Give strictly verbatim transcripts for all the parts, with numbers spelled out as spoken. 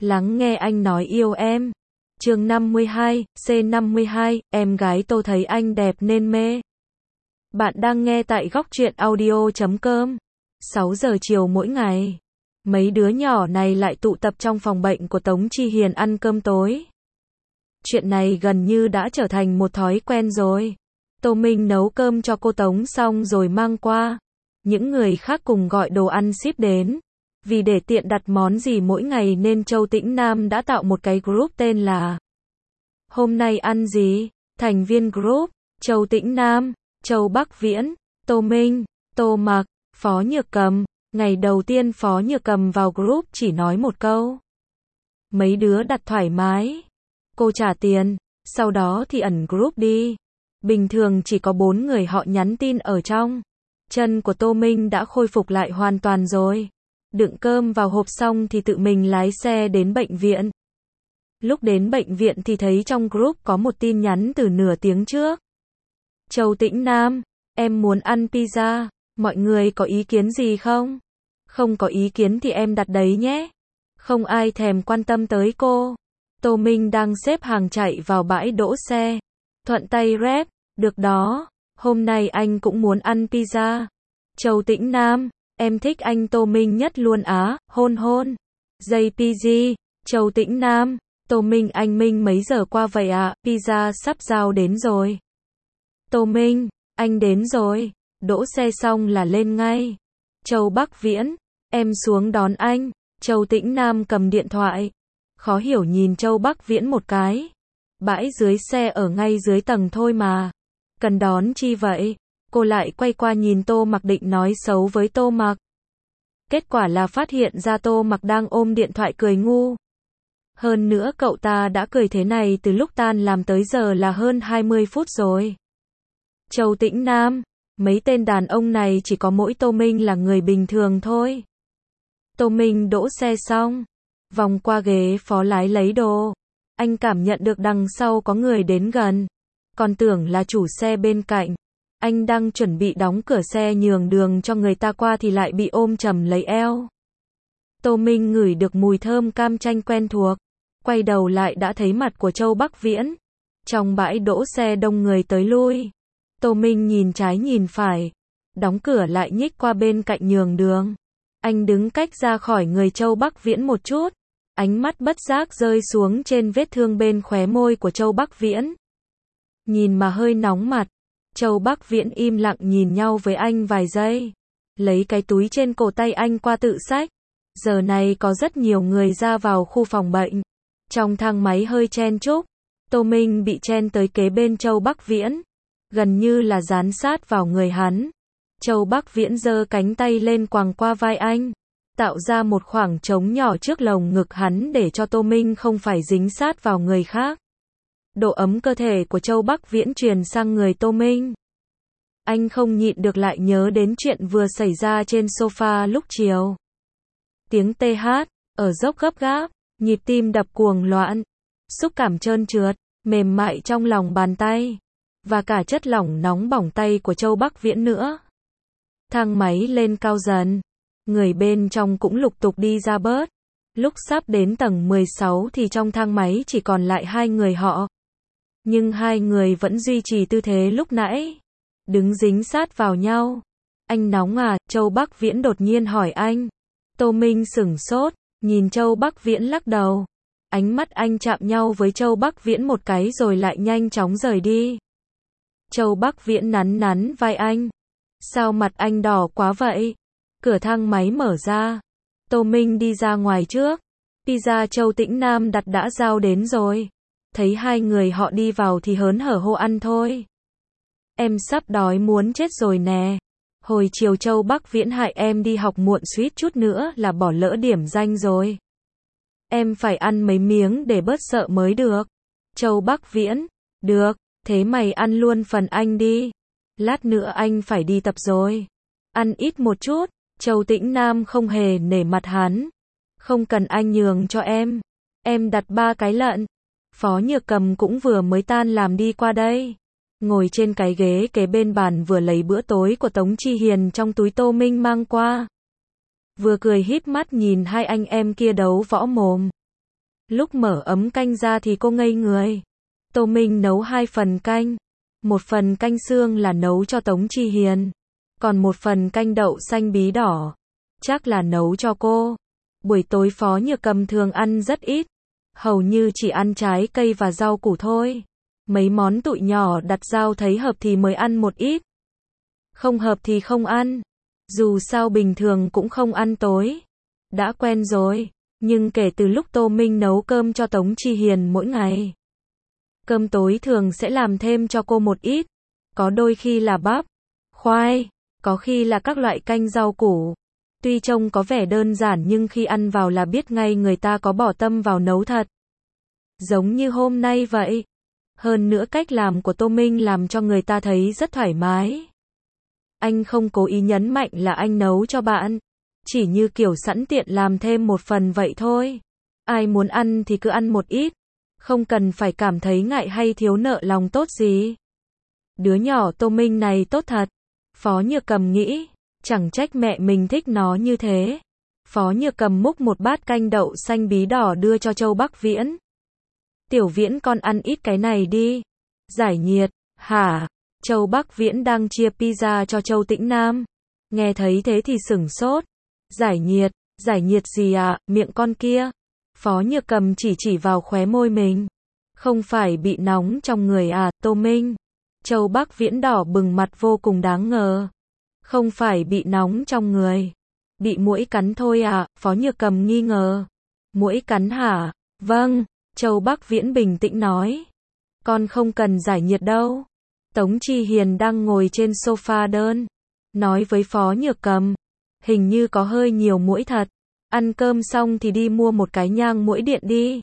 Lắng nghe anh nói yêu em. Chương năm mươi hai, C năm mươi hai, em gái Tô thấy anh đẹp nên mê. Bạn đang nghe tại góc truyện audio chấm com. sáu giờ chiều mỗi ngày, mấy đứa nhỏ này lại tụ tập trong phòng bệnh của Tống Chi Hiền ăn cơm tối. Chuyện này gần như đã trở thành một thói quen rồi. Tô Minh nấu cơm cho cô Tống xong rồi mang qua. Những người khác cùng gọi đồ ăn ship đến. Vì để tiện đặt món gì mỗi ngày nên Châu Tĩnh Nam đã tạo một cái group tên là Hôm nay ăn gì? Thành viên group, Châu Tĩnh Nam, Châu Bắc Viễn, Tô Minh, Tô Mặc, Phó Nhược Cầm. Ngày đầu tiên Phó Nhược Cầm vào group chỉ nói một câu. Mấy đứa đặt thoải mái. Cô trả tiền, sau đó thì ẩn group đi. Bình thường chỉ có bốn người họ nhắn tin ở trong. Chân của Tô Minh đã khôi phục lại hoàn toàn rồi. Đựng cơm vào hộp xong thì tự mình lái xe đến bệnh viện. Lúc đến bệnh viện thì thấy trong group có một tin nhắn từ nửa tiếng trước. Châu Tĩnh Nam, em muốn ăn pizza, mọi người có ý kiến gì không? Không có ý kiến thì em đặt đấy nhé. Không ai thèm quan tâm tới cô. Tô Minh đang xếp hàng chạy vào bãi đỗ xe. Thuận tay rep, được đó, hôm nay anh cũng muốn ăn pizza. Châu Tĩnh Nam, em thích anh Tô Minh nhất luôn á, hôn hôn. gi pê giê, Châu Tĩnh Nam, Tô Minh anh Minh mấy giờ qua vậy ạ, pizza sắp giao đến rồi. Tô Minh, anh đến rồi, đỗ xe xong là lên ngay. Châu Bắc Viễn, em xuống đón anh. Châu Tĩnh Nam cầm điện thoại. Khó hiểu nhìn Châu Bắc Viễn một cái. Bãi dưới xe ở ngay dưới tầng thôi mà. Cần đón chi vậy? Cô lại quay qua nhìn Tô Mặc định nói xấu với Tô Mặc. Kết quả là phát hiện ra Tô Mặc đang ôm điện thoại cười ngu. Hơn nữa cậu ta đã cười thế này từ lúc tan làm tới giờ là hơn hai mươi phút rồi. Châu Tĩnh Nam, mấy tên đàn ông này chỉ có mỗi Tô Minh là người bình thường thôi. Tô Minh đỗ xe xong, vòng qua ghế phó lái lấy đồ. Anh cảm nhận được đằng sau có người đến gần. Còn tưởng là chủ xe bên cạnh. Anh đang chuẩn bị đóng cửa xe nhường đường cho người ta qua thì lại bị ôm chầm lấy eo. Tô Minh ngửi được mùi thơm cam chanh quen thuộc. Quay đầu lại đã thấy mặt của Châu Bắc Viễn. Trong bãi đỗ xe đông người tới lui. Tô Minh nhìn trái nhìn phải. Đóng cửa lại nhích qua bên cạnh nhường đường. Anh đứng cách ra khỏi người Châu Bắc Viễn một chút. Ánh mắt bất giác rơi xuống trên vết thương bên khóe môi của Châu Bắc Viễn. Nhìn mà hơi nóng mặt. Châu Bắc Viễn im lặng nhìn nhau với anh vài giây. Lấy cái túi trên cổ tay anh qua tự xách. Giờ này có rất nhiều người ra vào khu phòng bệnh. Trong thang máy hơi chen chúc. Tô Minh bị chen tới kế bên Châu Bắc Viễn. Gần như là dán sát vào người hắn. Châu Bắc Viễn giơ cánh tay lên quàng qua vai anh. Tạo ra một khoảng trống nhỏ trước lồng ngực hắn để cho Tô Minh không phải dính sát vào người khác. Độ ấm cơ thể của Châu Bắc Viễn truyền sang người Tô Minh. Anh không nhịn được lại nhớ đến chuyện vừa xảy ra trên sofa lúc chiều. Tiếng tê hát, ở dốc gấp gáp, nhịp tim đập cuồng loạn, xúc cảm trơn trượt, mềm mại trong lòng bàn tay, và cả chất lỏng nóng bỏng tay của Châu Bắc Viễn nữa. Thang máy lên cao dần, người bên trong cũng lục tục đi ra bớt. Lúc sắp đến tầng mười sáu thì trong thang máy chỉ còn lại hai người họ. Nhưng hai người vẫn duy trì tư thế lúc nãy. Đứng dính sát vào nhau. Anh nóng à? Châu Bắc Viễn đột nhiên hỏi anh. Tô Minh sửng sốt, nhìn Châu Bắc Viễn lắc đầu. Ánh mắt anh chạm nhau với Châu Bắc Viễn một cái rồi lại nhanh chóng rời đi. Châu Bắc Viễn nắn nắn vai anh. Sao mặt anh đỏ quá vậy? Cửa thang máy mở ra. Tô Minh đi ra ngoài trước. Pizza Châu Tĩnh Nam đặt đã giao đến rồi. Thấy hai người họ đi vào thì hớn hở hô ăn thôi. Em sắp đói muốn chết rồi nè. Hồi chiều Châu Bắc Viễn hại em đi học muộn suýt chút nữa là bỏ lỡ điểm danh rồi. Em phải ăn mấy miếng để bớt sợ mới được. Châu Bắc Viễn, được, thế mày ăn luôn phần anh đi. Lát nữa anh phải đi tập rồi. Ăn ít một chút. Châu Tĩnh Nam không hề nể mặt hắn. Không cần anh nhường cho em. Em đặt ba cái lận. Phó Nhược Cầm cũng vừa mới tan làm đi qua đây. Ngồi trên cái ghế kế bên bàn vừa lấy bữa tối của Tống Chi Hiền trong túi Tô Minh mang qua. Vừa cười híp mắt nhìn hai anh em kia đấu võ mồm. Lúc mở ấm canh ra thì cô ngây người. Tô Minh nấu hai phần canh. Một phần canh xương là nấu cho Tống Chi Hiền. Còn một phần canh đậu xanh bí đỏ. Chắc là nấu cho cô. Buổi tối Phó Nhược Cầm thường ăn rất ít. Hầu như chỉ ăn trái cây và rau củ thôi. Mấy món tụi nhỏ đặt rau thấy hợp thì mới ăn một ít. Không hợp thì không ăn. Dù sao bình thường cũng không ăn tối. Đã quen rồi. Nhưng kể từ lúc Tô Minh nấu cơm cho Tống Chi Hiền mỗi ngày, cơm tối thường sẽ làm thêm cho cô một ít. Có đôi khi là bắp, khoai, có khi là các loại canh rau củ. Tuy trông có vẻ đơn giản nhưng khi ăn vào là biết ngay người ta có bỏ tâm vào nấu thật. Giống như hôm nay vậy. Hơn nữa cách làm của Tô Minh làm cho người ta thấy rất thoải mái. Anh không cố ý nhấn mạnh là anh nấu cho bạn. Chỉ như kiểu sẵn tiện làm thêm một phần vậy thôi. Ai muốn ăn thì cứ ăn một ít. Không cần phải cảm thấy ngại hay thiếu nợ lòng tốt gì. Đứa nhỏ Tô Minh này tốt thật. Phó Nhược Cầm nghĩ. Chẳng trách mẹ mình thích nó như thế. Phó Nhược Cầm múc một bát canh đậu xanh bí đỏ đưa cho Châu Bắc Viễn. Tiểu Viễn con ăn ít cái này đi. Giải nhiệt. Hả? Châu Bắc Viễn đang chia pizza cho Châu Tĩnh Nam. Nghe thấy thế thì sửng sốt. Giải nhiệt, giải nhiệt gì à, miệng con kia. Phó Nhược Cầm chỉ chỉ vào khóe môi mình. Không phải bị nóng trong người à, Tô Minh. Châu Bắc Viễn đỏ bừng mặt vô cùng đáng ngờ. Không phải bị nóng trong người. Bị muỗi cắn thôi à, Phó Nhược Cầm nghi ngờ. Muỗi cắn hả? Vâng, Châu Bắc Viễn bình tĩnh nói. Con không cần giải nhiệt đâu. Tống Chi Hiền đang ngồi trên sofa đơn. Nói với Phó Nhược Cầm. Hình như có hơi nhiều muỗi thật. Ăn cơm xong thì đi mua một cái nhang muỗi điện đi.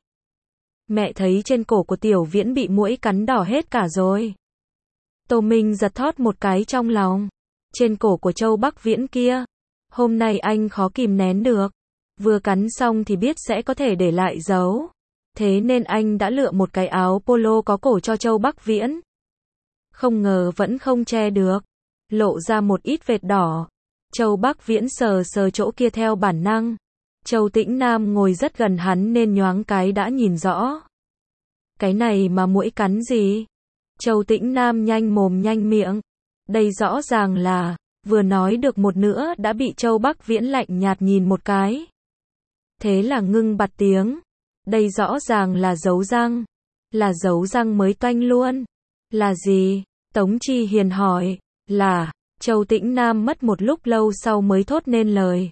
Mẹ thấy trên cổ của Tiểu Viễn bị muỗi cắn đỏ hết cả rồi. Tô Minh giật thót một cái trong lòng. Trên cổ của Châu Bắc Viễn kia. Hôm nay anh khó kìm nén được. Vừa cắn xong thì biết sẽ có thể để lại dấu. Thế nên anh đã lựa một cái áo polo có cổ cho Châu Bắc Viễn. Không ngờ vẫn không che được. Lộ ra một ít vệt đỏ. Châu Bắc Viễn sờ sờ chỗ kia theo bản năng. Châu Tĩnh Nam ngồi rất gần hắn nên nhoáng cái đã nhìn rõ. Cái này mà muỗi cắn gì? Châu Tĩnh Nam nhanh mồm nhanh miệng. Đây rõ ràng là, vừa nói được một nữa đã bị Châu Bắc Viễn lạnh nhạt nhìn một cái. Thế là ngưng bặt tiếng. Đây rõ ràng là dấu răng. Là dấu răng mới toanh luôn. Là gì? Tống Chi Hiền hỏi. Là... Châu Tĩnh Nam mất một lúc lâu sau mới thốt nên lời.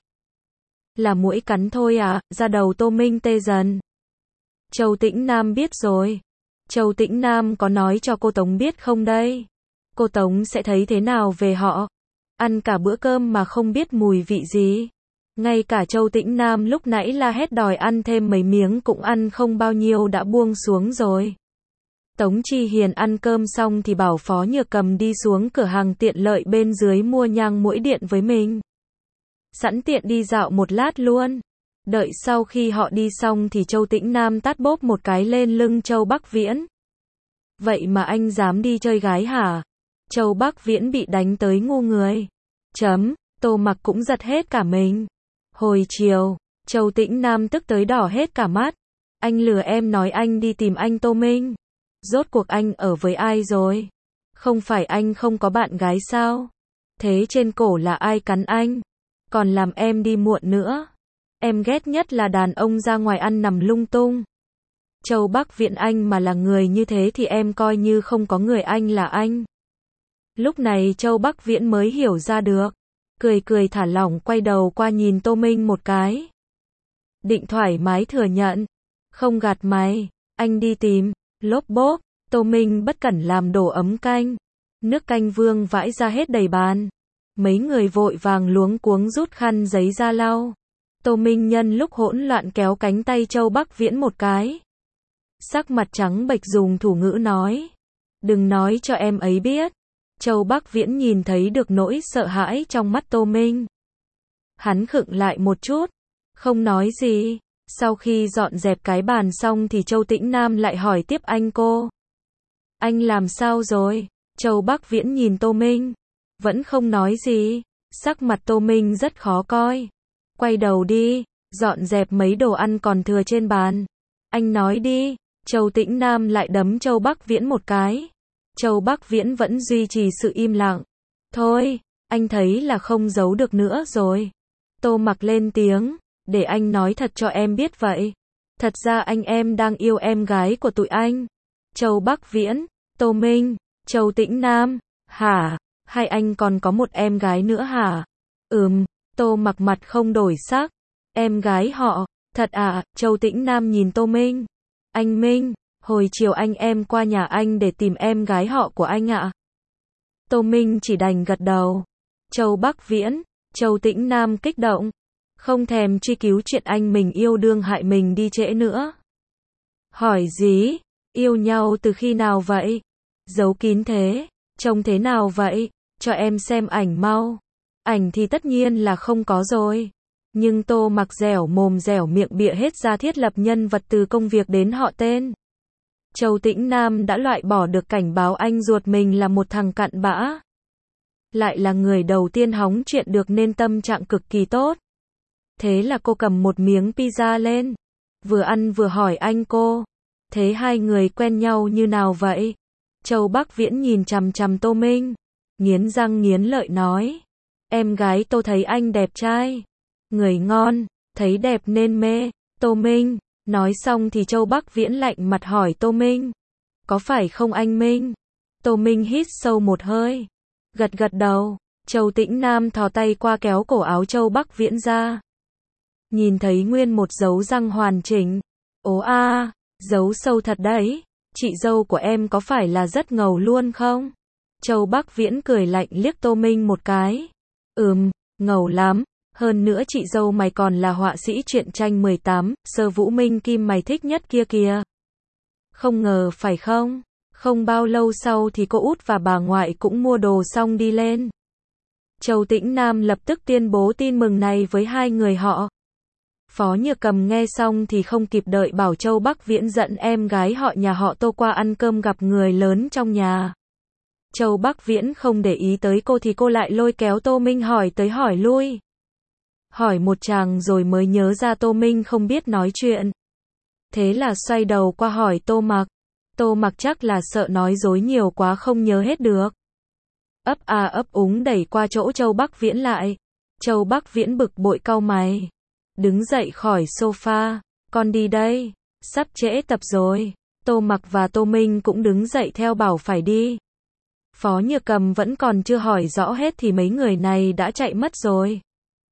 Là muỗi cắn thôi à, da đầu Tô Minh tê dần. Châu Tĩnh Nam biết rồi. Châu Tĩnh Nam có nói cho cô Tống biết không đây? Cô Tống sẽ thấy thế nào về họ? Ăn cả bữa cơm mà không biết mùi vị gì. Ngay cả Châu Tĩnh Nam lúc nãy la hét đòi ăn thêm mấy miếng cũng ăn không bao nhiêu đã buông xuống rồi. Tống Chi Hiền ăn cơm xong thì bảo Phó Nhược Cầm đi xuống cửa hàng tiện lợi bên dưới mua nhang muỗi điện với mình. Sẵn tiện đi dạo một lát luôn. Đợi sau khi họ đi xong thì Châu Tĩnh Nam tát bốp một cái lên lưng Châu Bắc Viễn. Vậy mà anh dám đi chơi gái hả? Châu Bắc Viễn bị đánh tới ngu người. Chấm, Tô Mặc cũng giật hết cả mình. Hồi chiều, Châu Tĩnh Nam tức tới đỏ hết cả mắt. Anh lừa em nói anh đi tìm anh Tô Minh. Rốt cuộc anh ở với ai rồi? Không phải anh không có bạn gái sao? Thế trên cổ là ai cắn anh? Còn làm em đi muộn nữa. Em ghét nhất là đàn ông ra ngoài ăn nằm lung tung. Châu Bắc Viễn anh mà là người như thế thì em coi như không có người anh là anh. Lúc này Châu Bắc Viễn mới hiểu ra được. Cười cười thả lỏng quay đầu qua nhìn Tô Minh một cái. Định thoải mái thừa nhận. Không gạt mày, anh đi tìm. Lốp bốp, Tô Minh bất cẩn làm đổ ấm canh. Nước canh vương vãi ra hết đầy bàn. Mấy người vội vàng luống cuống rút khăn giấy ra lau. Tô Minh nhân lúc hỗn loạn kéo cánh tay Châu Bắc Viễn một cái. Sắc mặt trắng bệch dùng thủ ngữ nói. Đừng nói cho em ấy biết. Châu Bắc Viễn nhìn thấy được nỗi sợ hãi trong mắt Tô Minh. Hắn khựng lại một chút. Không nói gì. Sau khi dọn dẹp cái bàn xong thì Châu Tĩnh Nam lại hỏi tiếp anh cô. Anh làm sao rồi? Châu Bắc Viễn nhìn Tô Minh. Vẫn không nói gì. Sắc mặt Tô Minh rất khó coi. Quay đầu đi. Dọn dẹp mấy đồ ăn còn thừa trên bàn. Anh nói đi. Châu Tĩnh Nam lại đấm Châu Bắc Viễn một cái. Châu Bắc Viễn vẫn duy trì sự im lặng. Thôi, anh thấy là không giấu được nữa rồi. Tô Mặc lên tiếng, để anh nói thật cho em biết vậy. Thật ra anh em đang yêu em gái của tụi anh. Châu Bắc Viễn, Tô Minh, Châu Tĩnh Nam, hả? Hay anh còn có một em gái nữa hả? Ừm, Tô Mặc mặt không đổi sắc. Em gái họ, thật à? Châu Tĩnh Nam nhìn Tô Minh. Anh Minh, hồi chiều anh em qua nhà anh để tìm em gái họ của anh ạ. Tô Minh chỉ đành gật đầu. Châu Bắc Viễn, Châu Tĩnh Nam kích động. Không thèm truy cứu chuyện anh mình yêu đương hại mình đi trễ nữa. Hỏi gì? Yêu nhau từ khi nào vậy? Giấu kín thế, trông thế nào vậy? Cho em xem ảnh mau. Ảnh thì tất nhiên là không có rồi. Nhưng Tô Mặc dẻo mồm dẻo miệng bịa hết ra thiết lập nhân vật từ công việc đến họ tên. Châu Tĩnh Nam đã loại bỏ được cảnh báo anh ruột mình là một thằng cặn bã. Lại là người đầu tiên hóng chuyện được nên tâm trạng cực kỳ tốt. Thế là cô cầm một miếng pizza lên. Vừa ăn vừa hỏi anh cô. Thế hai người quen nhau như nào vậy? Châu Bắc Viễn nhìn chằm chằm Tô Minh. Nghiến răng nghiến lợi nói. Em gái Tô thấy anh đẹp trai. Người ngon, thấy đẹp nên mê. Tô Minh. Nói xong thì Châu Bắc Viễn lạnh mặt hỏi Tô Minh. Có phải không anh Minh? Tô Minh hít sâu một hơi. Gật gật đầu. Châu Tĩnh Nam thò tay qua kéo cổ áo Châu Bắc Viễn ra. Nhìn thấy nguyên một dấu răng hoàn chỉnh. Ố a, dấu sâu thật đấy. Chị dâu của em có phải là rất ngầu luôn không? Châu Bắc Viễn cười lạnh liếc Tô Minh một cái. Ừm, ngầu lắm. Hơn nữa chị dâu mày còn là họa sĩ truyện tranh mười tám, Sơ Vũ Minh Kim mày thích nhất kia kìa. Không ngờ phải không? Không bao lâu sau thì cô út và bà ngoại cũng mua đồ xong đi lên. Châu Tĩnh Nam lập tức tuyên bố tin mừng này với hai người họ. Phó Nhược Cầm nghe xong thì không kịp đợi bảo Châu Bắc Viễn dẫn em gái họ nhà họ Tô qua ăn cơm gặp người lớn trong nhà. Châu Bắc Viễn không để ý tới cô thì cô lại lôi kéo Tô Minh hỏi tới hỏi lui. Hỏi một chàng rồi mới nhớ ra Tô Minh không biết nói chuyện. Thế là xoay đầu qua hỏi Tô Mặc. Tô Mặc chắc là sợ nói dối nhiều quá không nhớ hết được. Ấp a ấp úng đẩy qua chỗ Châu Bắc Viễn lại. Châu Bắc Viễn bực bội cau mày. Đứng dậy khỏi sofa. Con đi đây. Sắp trễ tập rồi. Tô Mặc và Tô Minh cũng đứng dậy theo bảo phải đi. Phó Nhược Cầm vẫn còn chưa hỏi rõ hết thì mấy người này đã chạy mất rồi.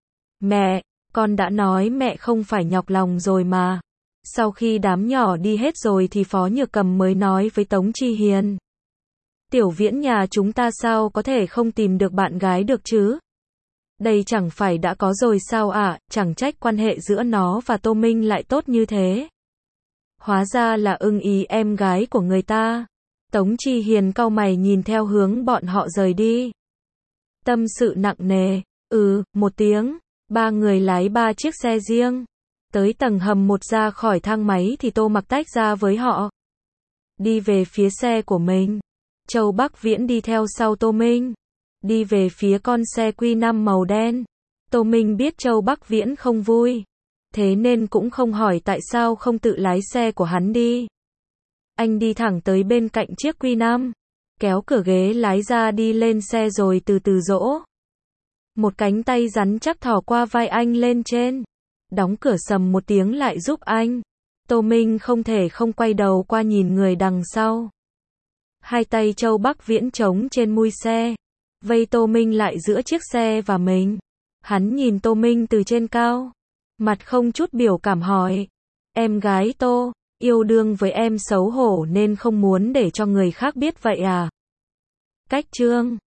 Mẹ, con đã nói mẹ không phải nhọc lòng rồi mà. Sau khi đám nhỏ đi hết rồi thì Phó Nhược Cầm mới nói với Tống Chi Hiền. Tiểu Viễn nhà chúng ta sao có thể không tìm được bạn gái được chứ? Đây chẳng phải đã có rồi sao ạ, à? Chẳng trách quan hệ giữa nó và Tô Minh lại tốt như thế. Hóa ra là ưng ý em gái của người ta. Tống Chi Hiền cau mày nhìn theo hướng bọn họ rời đi. Tâm sự nặng nề. Ừ, một tiếng. Ba người lái ba chiếc xe riêng. Tới tầng hầm một ra khỏi thang máy thì Tô Mặc tách ra với họ. Đi về phía xe của mình. Châu Bắc Viễn đi theo sau Tô Minh. Đi về phía con xe Q năm màu đen. Tô Minh biết Châu Bắc Viễn không vui. Thế nên cũng không hỏi tại sao không tự lái xe của hắn đi. Anh đi thẳng tới bên cạnh chiếc Q năm. Kéo cửa ghế lái ra đi lên xe rồi từ từ dỗ. Một cánh tay rắn chắc thò qua vai anh lên trên. Đóng cửa sầm một tiếng lại giúp anh. Tô Minh không thể không quay đầu qua nhìn người đằng sau. Hai tay Châu Bắc Viễn trống trên mui xe. Vây Tô Minh lại giữa chiếc xe và mình. Hắn nhìn Tô Minh từ trên cao. Mặt không chút biểu cảm hỏi. Em gái Tô, yêu đương với em xấu hổ nên không muốn để cho người khác biết vậy à? Cách chương